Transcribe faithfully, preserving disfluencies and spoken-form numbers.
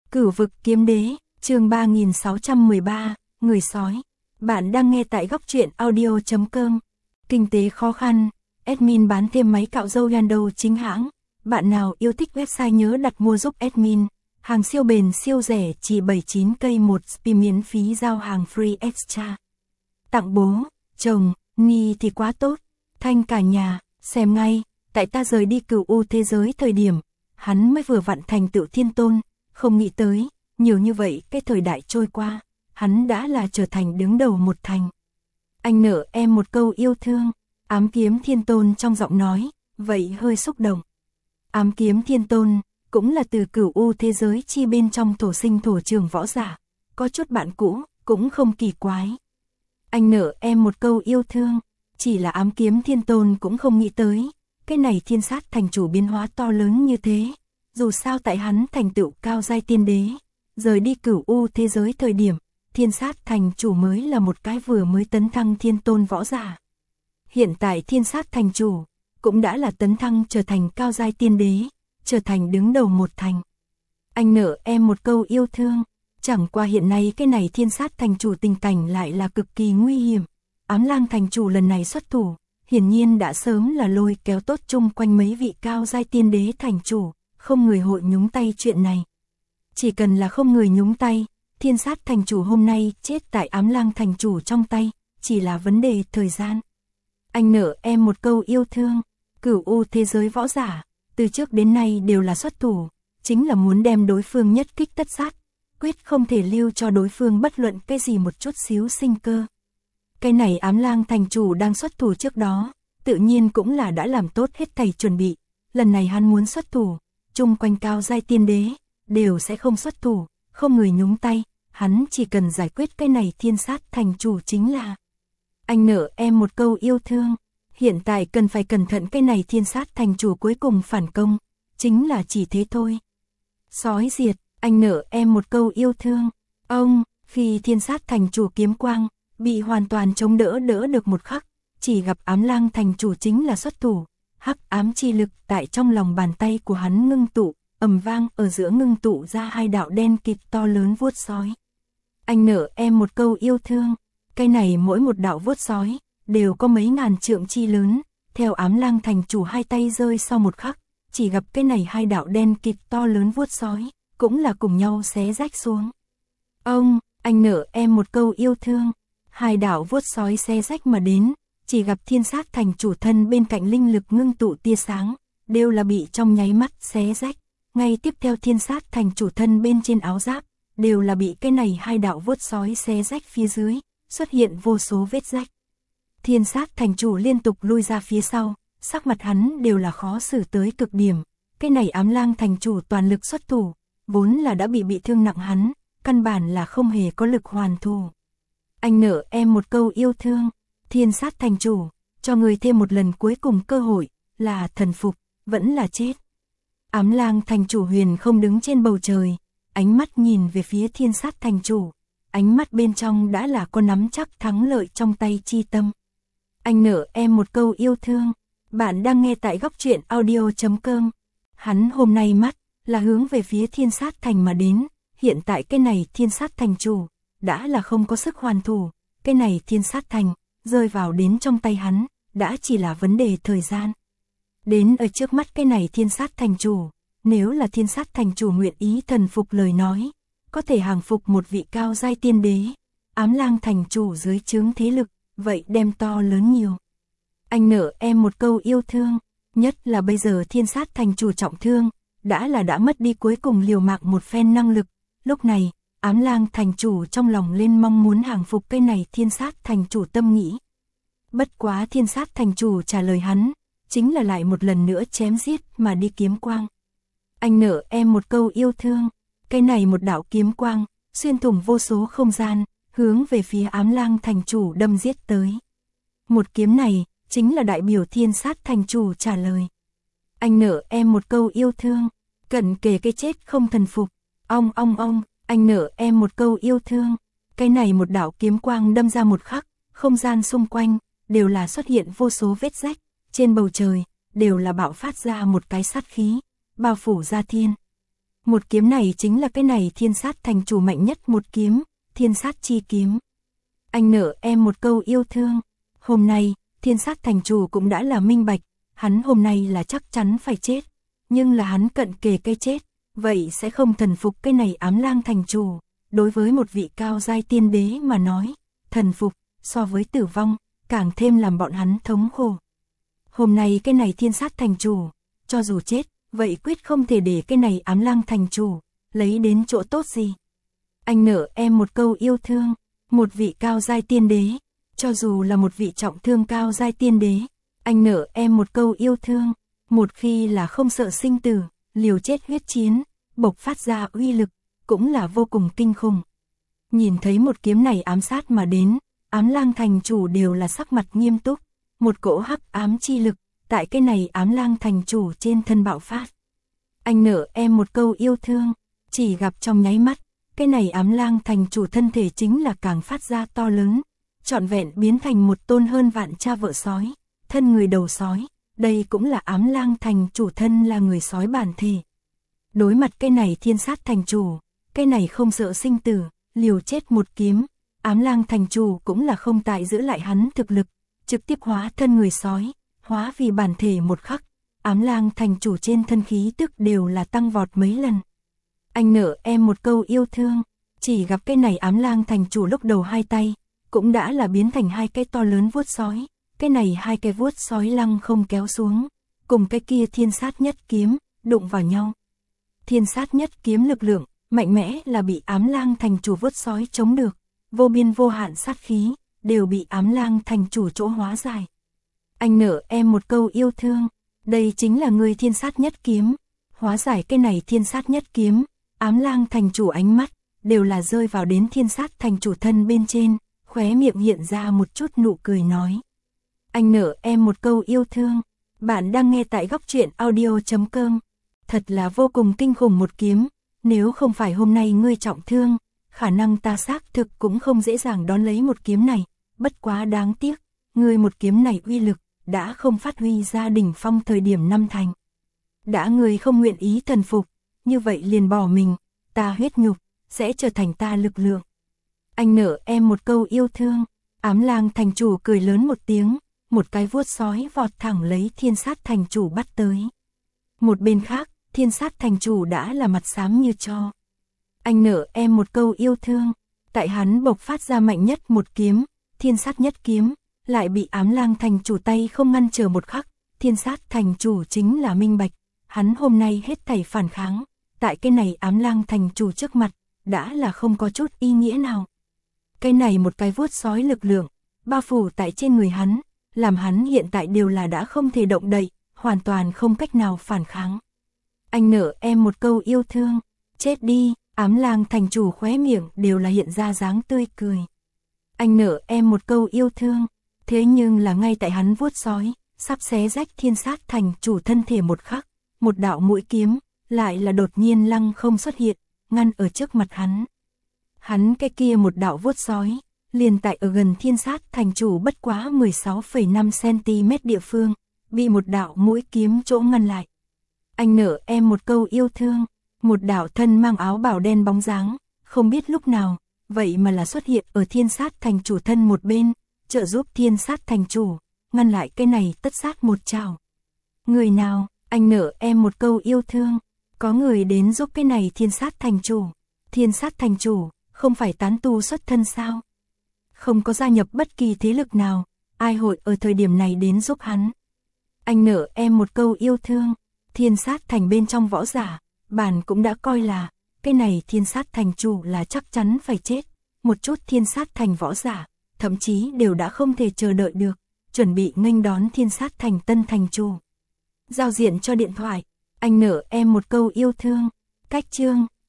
Cửu vực kiếm đế, chương ba nghìn sáu trăm mười ba, người sói. Bạn đang nghe tại góc truyện audio chấm com. Kinh tế khó khăn, admin bán thêm máy cạo râu Yando chính hãng. Bạn nào yêu thích website nhớ đặt mua giúp admin. Hàng siêu bền siêu rẻ chỉ bảy mươi chín cây một spi miễn phí giao hàng free extra. Tặng bố, chồng, Nhi thì quá tốt. Thanh cả nhà, xem ngay, tại ta rời đi cửu u thế giới thời điểm, hắn mới vừa vặn thành tựu thiên tôn. Không nghĩ tới, nhiều như vậy cái thời đại trôi qua, hắn đã là trở thành đứng đầu một thành. Anh nợ em một câu yêu thương, ám kiếm thiên tôn trong giọng nói, vậy hơi xúc động. Ám kiếm thiên tôn, cũng là từ cửu u thế giới chi bên trong thổ sinh thổ trường võ giả, có chút bạn cũ, cũng không kỳ quái. Anh nợ em một câu yêu thương, chỉ là ám kiếm thiên tôn cũng không nghĩ tới, cái này thiên sát thành chủ biến hóa to lớn như thế. Dù sao tại hắn thành tựu cao giai tiên đế, rời đi cửu u thế giới thời điểm, thiên sát thành chủ mới là một cái vừa mới tấn thăng thiên tôn võ giả. Hiện tại thiên sát thành chủ, cũng đã là tấn thăng trở thành cao giai tiên đế, trở thành đứng đầu một thành. Anh nợ em một câu yêu thương, chẳng qua hiện nay cái này thiên sát thành chủ tình cảnh lại là cực kỳ nguy hiểm. Ám lang thành chủ lần này xuất thủ, hiển nhiên đã sớm là lôi kéo tốt chung quanh mấy vị cao giai tiên đế thành chủ. Không người hội nhúng tay chuyện này. Chỉ cần là không người nhúng tay, thiên sát thành chủ hôm nay chết tại ám lang thành chủ trong tay, chỉ là vấn đề thời gian. Anh nợ em một câu yêu thương, cửu u thế giới võ giả, từ trước đến nay đều là xuất thủ, chính là muốn đem đối phương nhất kích tất sát, quyết không thể lưu cho đối phương bất luận cái gì một chút xíu sinh cơ. Cái này ám lang thành chủ đang xuất thủ trước đó, tự nhiên cũng là đã làm tốt hết thảy chuẩn bị, lần này hắn muốn xuất thủ. Chung quanh cao giai tiên đế, đều sẽ không xuất thủ, không người nhúng tay, hắn chỉ cần giải quyết cái này thiên sát thành chủ chính là. Anh nợ em một câu yêu thương, hiện tại cần phải cẩn thận cái này thiên sát thành chủ cuối cùng phản công, chính là chỉ thế thôi. Sói diệt, anh nợ em một câu yêu thương, ông, khi thiên sát thành chủ kiếm quang, bị hoàn toàn chống đỡ đỡ được một khắc, chỉ gặp ám lang thành chủ chính là xuất thủ. Hắc ám chi lực tại trong lòng bàn tay của hắn ngưng tụ, ầm vang ở giữa ngưng tụ ra hai đạo đen kịt to lớn vuốt sói. Anh nợ em một câu yêu thương, cái này mỗi một đạo vuốt sói, đều có mấy ngàn trượng chi lớn, theo ám lang thành chủ hai tay rơi sau một khắc, chỉ gặp cái này hai đạo đen kịt to lớn vuốt sói, cũng là cùng nhau xé rách xuống. Ông, anh nợ em một câu yêu thương, hai đạo vuốt sói xé rách mà đến. Chỉ gặp thiên sát thành chủ thân bên cạnh linh lực ngưng tụ tia sáng, đều là bị trong nháy mắt xé rách. Ngay tiếp theo thiên sát thành chủ thân bên trên áo giáp, đều là bị cái này hai đạo vuốt sói xé rách phía dưới, xuất hiện vô số vết rách. Thiên sát thành chủ liên tục lui ra phía sau, sắc mặt hắn đều là khó xử tới cực điểm. Cái này ám lang thành chủ toàn lực xuất thủ, vốn là đã bị bị thương nặng hắn, căn bản là không hề có lực hoàn thủ. Anh nợ em một câu yêu thương. Thiên sát thành chủ, cho người thêm một lần cuối cùng cơ hội, là thần phục, vẫn là chết. Ám lang thành chủ huyền không đứng trên bầu trời, ánh mắt nhìn về phía thiên sát thành chủ, ánh mắt bên trong đã là có nắm chắc thắng lợi trong tay chi tâm. Anh nợ em một câu yêu thương, bạn đang nghe tại góc truyện audio chấm com. Hắn hôm nay mắt, là hướng về phía thiên sát thành mà đến, hiện tại cái này thiên sát thành chủ, đã là không có sức hoàn thủ, cái này thiên sát thành. Rơi vào đến trong tay hắn, đã chỉ là vấn đề thời gian. Đến ở trước mắt cái này thiên sát thành chủ, nếu là thiên sát thành chủ nguyện ý thần phục lời nói, có thể hàng phục một vị cao giai tiên đế, ám lang thành chủ dưới trướng thế lực, vậy đem to lớn nhiều. Anh nợ em một câu yêu thương, nhất là bây giờ thiên sát thành chủ trọng thương, đã là đã mất đi cuối cùng liều mạng một phen năng lực, lúc này. Ám lang thành chủ trong lòng lên mong muốn hàng phục cái này thiên sát thành chủ tâm nghĩ. Bất quá thiên sát thành chủ trả lời hắn, chính là lại một lần nữa chém giết mà đi kiếm quang. Anh nợ em một câu yêu thương, cái này một đạo kiếm quang, xuyên thủng vô số không gian, hướng về phía ám lang thành chủ đâm giết tới. Một kiếm này, chính là đại biểu thiên sát thành chủ trả lời. Anh nợ em một câu yêu thương, cận kề cái chết không thần phục, ong ong ong. Anh nợ em một câu yêu thương, cái này một đạo kiếm quang đâm ra một khắc, không gian xung quanh, đều là xuất hiện vô số vết rách, trên bầu trời, đều là bạo phát ra một cái sát khí, bao phủ ra thiên. Một kiếm này chính là cái này thiên sát thành chủ mạnh nhất một kiếm, thiên sát chi kiếm. Anh nợ em một câu yêu thương. Hôm nay, thiên sát thành chủ cũng đã là minh bạch, hắn hôm nay là chắc chắn phải chết. Nhưng là hắn cận kề cái chết, vậy sẽ không thần phục cái này ám lang thành chủ. Đối với một vị cao giai tiên đế mà nói, thần phục, so với tử vong, càng thêm làm bọn hắn thống khổ. Hôm nay cái này thiên sát thành chủ, cho dù chết, vậy quyết không thể để cái này ám lang thành chủ, lấy đến chỗ tốt gì. Anh nợ em một câu yêu thương, một vị cao giai tiên đế, cho dù là một vị trọng thương cao giai tiên đế, anh nợ em một câu yêu thương, một khi là không sợ sinh tử, liều chết huyết chiến, bộc phát ra uy lực, cũng là vô cùng kinh khủng. Nhìn thấy một kiếm này ám sát mà đến, ám lang thành chủ đều là sắc mặt nghiêm túc, một cỗ hắc ám chi lực, tại cái này ám lang thành chủ trên thân bạo phát. Anh nợ em một câu yêu thương, chỉ gặp trong nháy mắt, cái này ám lang thành chủ thân thể chính là càng phát ra to lớn, trọn vẹn biến thành một tôn hơn vạn cha vợ sói, thân người đầu sói, đây cũng là ám lang thành chủ thân là người sói bản thể. Đối mặt cái này thiên sát thành chủ, cái này không sợ sinh tử, liều chết một kiếm, ám lang thành chủ cũng là không tại giữ lại hắn thực lực, trực tiếp hóa thân người sói, hóa vì bản thể một khắc, ám lang thành chủ trên thân khí tức đều là tăng vọt mấy lần. Anh nợ em một câu yêu thương, chỉ gặp cái này ám lang thành chủ lúc đầu hai tay, cũng đã là biến thành hai cái to lớn vuốt sói, cái này hai cái vuốt sói lăng không kéo xuống, cùng cái kia thiên sát nhất kiếm, đụng vào nhau. Thiên sát nhất kiếm lực lượng, mạnh mẽ là bị ám lang thành chủ vuốt sói chống được, vô biên vô hạn sát khí, đều bị ám lang thành chủ chỗ hóa giải. Anh nợ em một câu yêu thương, đây chính là người thiên sát nhất kiếm, hóa giải cái này thiên sát nhất kiếm, ám lang thành chủ ánh mắt, đều là rơi vào đến thiên sát thành chủ thân bên trên, khóe miệng hiện ra một chút nụ cười nói. Anh nợ em một câu yêu thương, bạn đang nghe tại góc truyện audio chấm com, thật là vô cùng kinh khủng một kiếm, nếu không phải hôm nay ngươi trọng thương, khả năng ta xác thực cũng không dễ dàng đón lấy một kiếm này, bất quá đáng tiếc, ngươi một kiếm này uy lực, đã không phát huy ra đỉnh phong thời điểm năm thành. Đã ngươi không nguyện ý thần phục, như vậy liền bỏ mình, ta huyết nhục, sẽ trở thành ta lực lượng. Anh nợ em một câu yêu thương, ám lang thành chủ cười lớn một tiếng, một cái vuốt sói vọt thẳng lấy thiên sát thành chủ bắt tới. Một bên khác, thiên sát thành chủ đã là mặt xám như tro. Anh nợ em một câu yêu thương, tại hắn bộc phát ra mạnh nhất một kiếm, thiên sát nhất kiếm, lại bị ám lang thành chủ tay không ngăn trở một khắc, thiên sát thành chủ chính là minh bạch, hắn hôm nay hết thảy phản kháng, tại cái này ám lang thành chủ trước mặt, đã là không có chút ý nghĩa nào. Cái này một cái vuốt sói lực lượng, bao phủ tại trên người hắn, làm hắn hiện tại đều là đã không thể động đậy, hoàn toàn không cách nào phản kháng. Anh nợ em một câu yêu thương, chết đi, ám lang thành chủ khóe miệng đều là hiện ra dáng tươi cười. Anh nợ em một câu yêu thương, thế nhưng là ngay tại hắn vuốt sói, sắp xé rách thiên sát thành chủ thân thể một khắc, một đạo mũi kiếm, lại là đột nhiên lăng không xuất hiện, ngăn ở trước mặt hắn. Hắn cái kia một đạo vuốt sói, liền tại ở gần thiên sát thành chủ bất quá mười sáu phẩy năm xăng-ti-mét địa phương, bị một đạo mũi kiếm chỗ ngăn lại. Anh nợ em một câu yêu thương, một đạo thân mang áo bào đen bóng dáng, không biết lúc nào, vậy mà là xuất hiện ở thiên sát thành chủ thân một bên, trợ giúp thiên sát thành chủ, ngăn lại cái này tất sát một trảo. Người nào, anh nợ em một câu yêu thương, có người đến giúp cái này thiên sát thành chủ. Thiên sát thành chủ, không phải tán tu xuất thân sao? Không có gia nhập bất kỳ thế lực nào, ai hội ở thời điểm này đến giúp hắn. Anh nợ em một câu yêu thương, thiên sát thành bên trong võ giả, bản cũng đã coi là, cái này thiên sát thành chủ là chắc chắn phải chết. Một chút thiên sát thành võ giả, thậm chí đều đã không thể chờ đợi được, chuẩn bị nghênh đón thiên sát thành tân thành chủ. Giao diện cho điện thoại, anh nợ em một câu yêu thương, cách chương,